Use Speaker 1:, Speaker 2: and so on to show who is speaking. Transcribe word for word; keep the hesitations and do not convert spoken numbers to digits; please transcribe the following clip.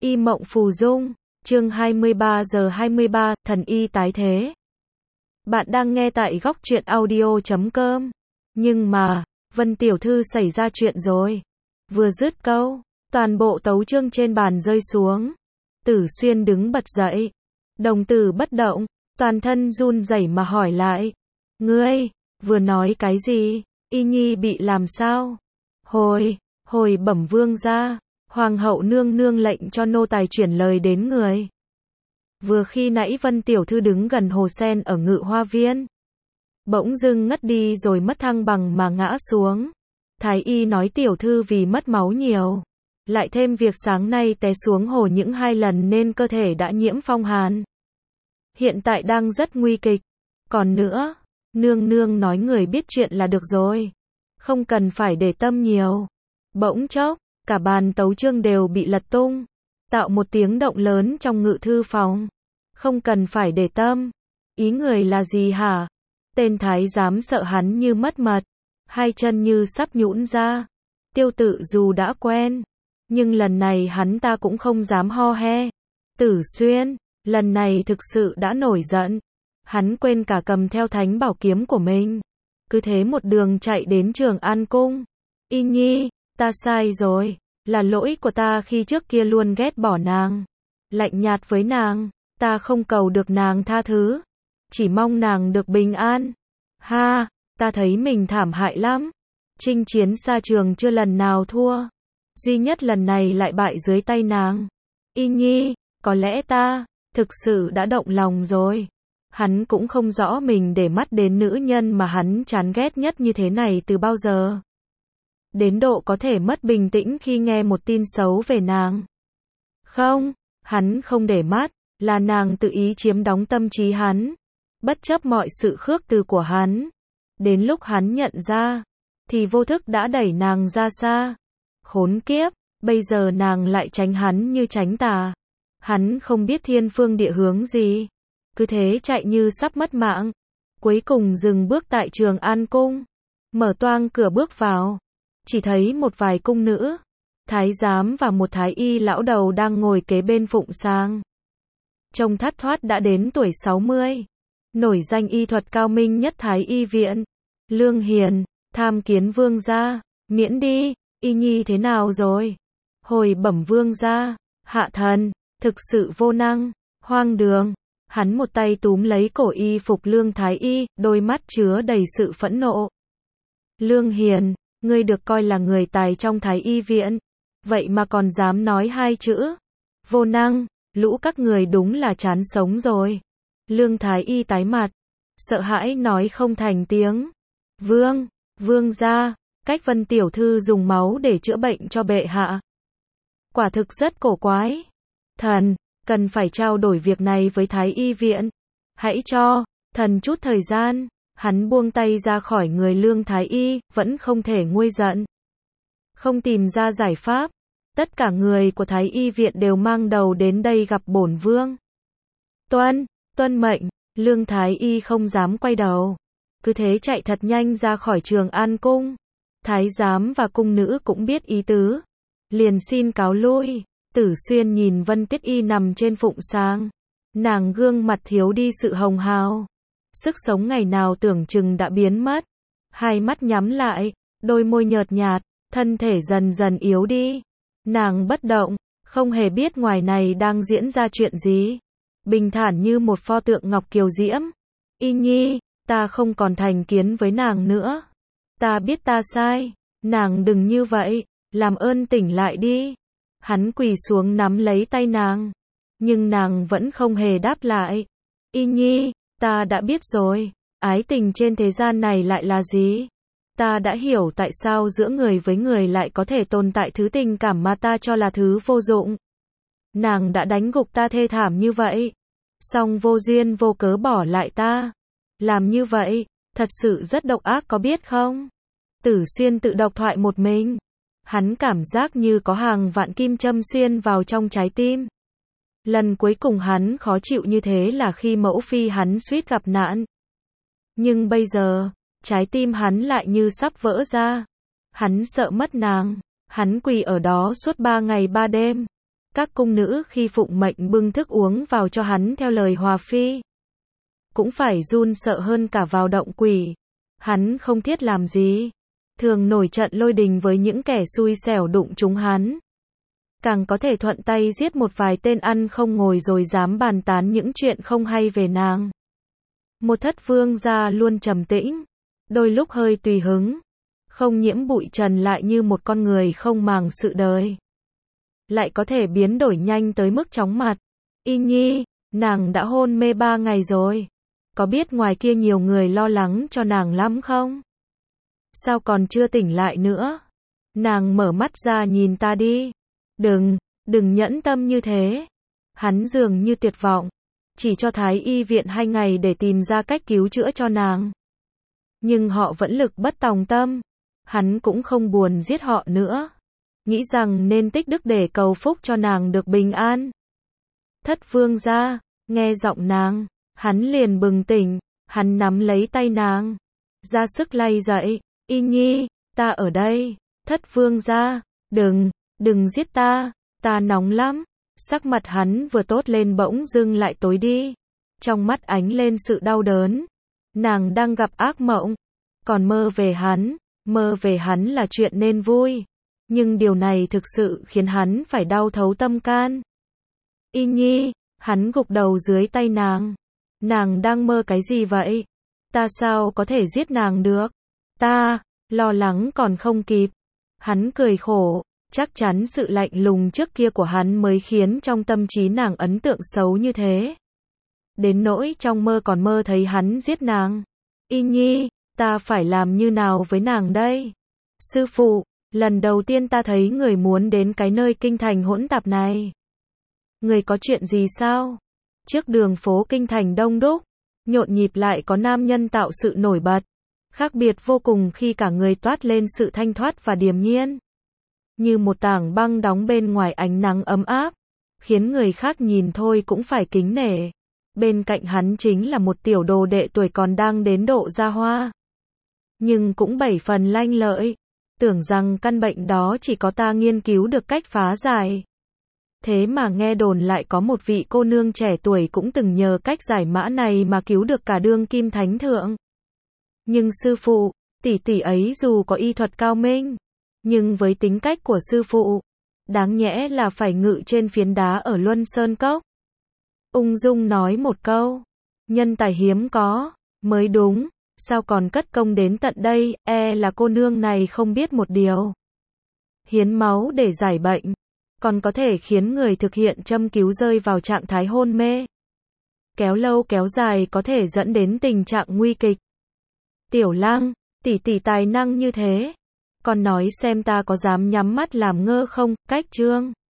Speaker 1: Y mộng phù dung, chương hai mươi ba giờ hai mươi ba, thần y tái thế. Bạn đang nghe tại góc truyện audio chấm com. Nhưng mà, Vân tiểu thư xảy ra chuyện rồi. Vừa dứt câu, toàn bộ tấu chương trên bàn rơi xuống. Tử Xuyên đứng bật dậy. Đồng tử bất động, toàn thân run rẩy mà hỏi lại. Ngươi, vừa nói cái gì? Y nhi bị làm sao? Hồi, hồi bẩm vương gia. Hoàng hậu nương nương lệnh cho nô tài chuyển lời đến người. Vừa khi nãy Vân tiểu thư đứng gần hồ sen ở Ngự Hoa Viên, bỗng dưng ngất đi rồi mất thăng bằng mà ngã xuống. Thái y nói tiểu thư vì mất máu nhiều, lại thêm việc sáng nay té xuống hồ những hai lần nên cơ thể đã nhiễm phong hàn. Hiện tại đang rất nguy kịch. Còn nữa, nương nương nói người biết chuyện là được rồi, không cần phải để tâm nhiều. Bỗng chốc, cả bàn tấu chương đều bị lật tung, tạo một tiếng động lớn trong ngự thư phòng. Không cần phải để tâm. Ý người là gì hả? Tên thái giám sợ hắn như mất mật, hai chân như sắp nhũn ra. Tiêu Tự dù đã quen, nhưng lần này hắn ta cũng không dám ho he. Tử Xuyên, lần này thực sự đã nổi giận. Hắn quên cả cầm theo thánh bảo kiếm của mình. Cứ thế một đường chạy đến Trường An Cung. Y nhi, ta sai rồi, là lỗi của ta khi trước kia luôn ghét bỏ nàng, lạnh nhạt với nàng, ta không cầu được nàng tha thứ, chỉ mong nàng được bình an. Ha, ta thấy mình thảm hại lắm, chinh chiến xa trường chưa lần nào thua, duy nhất lần này lại bại dưới tay nàng. Y nhi, có lẽ ta thực sự đã động lòng rồi. Hắn cũng không rõ mình để mắt đến nữ nhân mà hắn chán ghét nhất như thế này từ bao giờ. Đến độ có thể mất bình tĩnh khi nghe một tin xấu về nàng. Không, hắn không để mắt, là nàng tự ý chiếm đóng tâm trí hắn, bất chấp mọi sự khước từ của hắn. Đến lúc hắn nhận ra, thì vô thức đã đẩy nàng ra xa. Khốn kiếp, bây giờ nàng lại tránh hắn như tránh tà. Hắn không biết thiên phương địa hướng gì, cứ thế chạy như sắp mất mạng. Cuối cùng dừng bước tại Trường An Cung, mở toang cửa bước vào. Chỉ thấy một vài cung nữ, thái giám và một thái y lão đầu đang ngồi kế bên phụng sang. Trông thắt thoát đã đến tuổi sáu mươi, nổi danh y thuật cao minh nhất Thái y viện. Lương Hiền, tham kiến vương gia. Miễn đi, y nhi thế nào rồi? Hồi bẩm vương gia, hạ thần thực sự vô năng, hoang đường. Hắn một tay túm lấy cổ y phục Lương Thái y, đôi mắt chứa đầy sự phẫn nộ. Lương Hiền, ngươi được coi là người tài trong Thái y viện, vậy mà còn dám nói hai chữ vô năng, lũ các người đúng là chán sống rồi. Lương Thái y tái mặt, sợ hãi nói không thành tiếng. Vương, vương gia, cách Vân tiểu thư dùng máu để chữa bệnh cho bệ hạ, quả thực rất cổ quái. Thần cần phải trao đổi việc này với Thái y viện, hãy cho thần chút thời gian. Hắn buông tay ra khỏi người Lương Thái y, vẫn không thể nguôi giận, không tìm ra giải pháp. Tất cả người của Thái y viện đều mang đầu đến đây gặp bổn vương. Tuân, tuân mệnh. Lương Thái y không dám quay đầu, cứ thế chạy thật nhanh ra khỏi Trường An Cung. Thái giám và cung nữ cũng biết ý tứ, liền xin cáo lui. Tử Xuyên nhìn Vân Tiết y nằm trên phụng sang, nàng gương mặt thiếu đi sự hồng hào, sức sống ngày nào tưởng chừng đã biến mất. Hai mắt nhắm lại, đôi môi nhợt nhạt, thân thể dần dần yếu đi. Nàng bất động, không hề biết ngoài này đang diễn ra chuyện gì. Bình thản như một pho tượng ngọc kiều diễm. Y nhi, ta không còn thành kiến với nàng nữa. Ta biết ta sai, nàng đừng như vậy, làm ơn tỉnh lại đi. Hắn quỳ xuống nắm lấy tay nàng, nhưng nàng vẫn không hề đáp lại. Y nhi, ta đã biết rồi, ái tình trên thế gian này lại là gì? Ta đã hiểu tại sao giữa người với người lại có thể tồn tại thứ tình cảm mà ta cho là thứ vô dụng. Nàng đã đánh gục ta thê thảm như vậy, song vô duyên vô cớ bỏ lại ta. Làm như vậy, thật sự rất độc ác có biết không? Tử Xuyên tự độc thoại một mình. Hắn cảm giác như có hàng vạn kim châm xuyên vào trong trái tim. Lần cuối cùng hắn khó chịu như thế là khi mẫu phi hắn suýt gặp nạn. Nhưng bây giờ, trái tim hắn lại như sắp vỡ ra. Hắn sợ mất nàng. Hắn quỳ ở đó suốt ba ngày ba đêm. Các cung nữ khi phụng mệnh bưng thức uống vào cho hắn theo lời Hòa Phi, cũng phải run sợ hơn cả vào động quỷ. Hắn không thiết làm gì, thường nổi trận lôi đình với những kẻ xui xẻo đụng trúng hắn. Càng có thể thuận tay giết một vài tên ăn không ngồi rồi dám bàn tán những chuyện không hay về nàng. Một thất vương gia luôn trầm tĩnh, đôi lúc hơi tùy hứng, không nhiễm bụi trần lại như một con người không màng sự đời. Lại có thể biến đổi nhanh tới mức chóng mặt. Y Nhi, nàng đã hôn mê ba ngày rồi. Có biết ngoài kia nhiều người lo lắng cho nàng lắm không? Sao còn chưa tỉnh lại nữa? Nàng mở mắt ra nhìn ta đi. Đừng, đừng nhẫn tâm như thế. Hắn dường như tuyệt vọng, chỉ cho Thái y viện hai ngày để tìm ra cách cứu chữa cho nàng. Nhưng họ vẫn lực bất tòng tâm. Hắn cũng không buồn giết họ nữa, nghĩ rằng nên tích đức để cầu phúc cho nàng được bình an. Thất vương gia, nghe giọng nàng, hắn liền bừng tỉnh, hắn nắm lấy tay nàng, ra sức lay dậy. Y Nhi, ta ở đây. Thất vương gia, đừng, đừng giết ta, ta nóng lắm. Sắc mặt hắn vừa tốt lên bỗng dưng lại tối đi, trong mắt ánh lên sự đau đớn. Nàng đang gặp ác mộng, còn mơ về hắn, mơ về hắn là chuyện nên vui, nhưng điều này thực sự khiến hắn phải đau thấu tâm can. Y Nhi, hắn gục đầu dưới tay nàng. Nàng đang mơ cái gì vậy? Ta sao có thể giết nàng được? Ta, lo lắng còn không kịp. Hắn cười khổ, chắc chắn sự lạnh lùng trước kia của hắn mới khiến trong tâm trí nàng ấn tượng xấu như thế. Đến nỗi trong mơ còn mơ thấy hắn giết nàng. Y Nhi, ta phải làm như nào với nàng đây? Sư phụ, lần đầu tiên ta thấy người muốn đến cái nơi kinh thành hỗn tạp này. Người có chuyện gì sao? Trước đường phố kinh thành đông đúc, nhộn nhịp lại có nam nhân tạo sự nổi bật. Khác biệt vô cùng khi cả người toát lên sự thanh thoát và điềm nhiên. Như một tảng băng đóng bên ngoài ánh nắng ấm áp, khiến người khác nhìn thôi cũng phải kính nể. Bên cạnh hắn chính là một tiểu đồ đệ tuổi còn đang đến độ ra hoa, nhưng cũng bảy phần lanh lợi. Tưởng rằng căn bệnh đó chỉ có ta nghiên cứu được cách phá giải. Thế mà nghe đồn lại có một vị cô nương trẻ tuổi cũng từng nhờ cách giải mã này mà cứu được cả đương kim thánh thượng. Nhưng sư phụ, tỷ tỷ ấy dù có y thuật cao minh, nhưng với tính cách của sư phụ, đáng nhẽ là phải ngự trên phiến đá ở Luân Sơn Cốc. Ung dung nói một câu, nhân tài hiếm có, mới đúng, sao còn cất công đến tận đây, e là cô nương này không biết một điều. Hiến máu để giải bệnh, còn có thể khiến người thực hiện châm cứu rơi vào trạng thái hôn mê. Kéo lâu kéo dài có thể dẫn đến tình trạng nguy kịch. Tiểu Lang, tỷ tỷ tài năng như thế, con nói xem ta có dám nhắm mắt làm ngơ không? Cách chương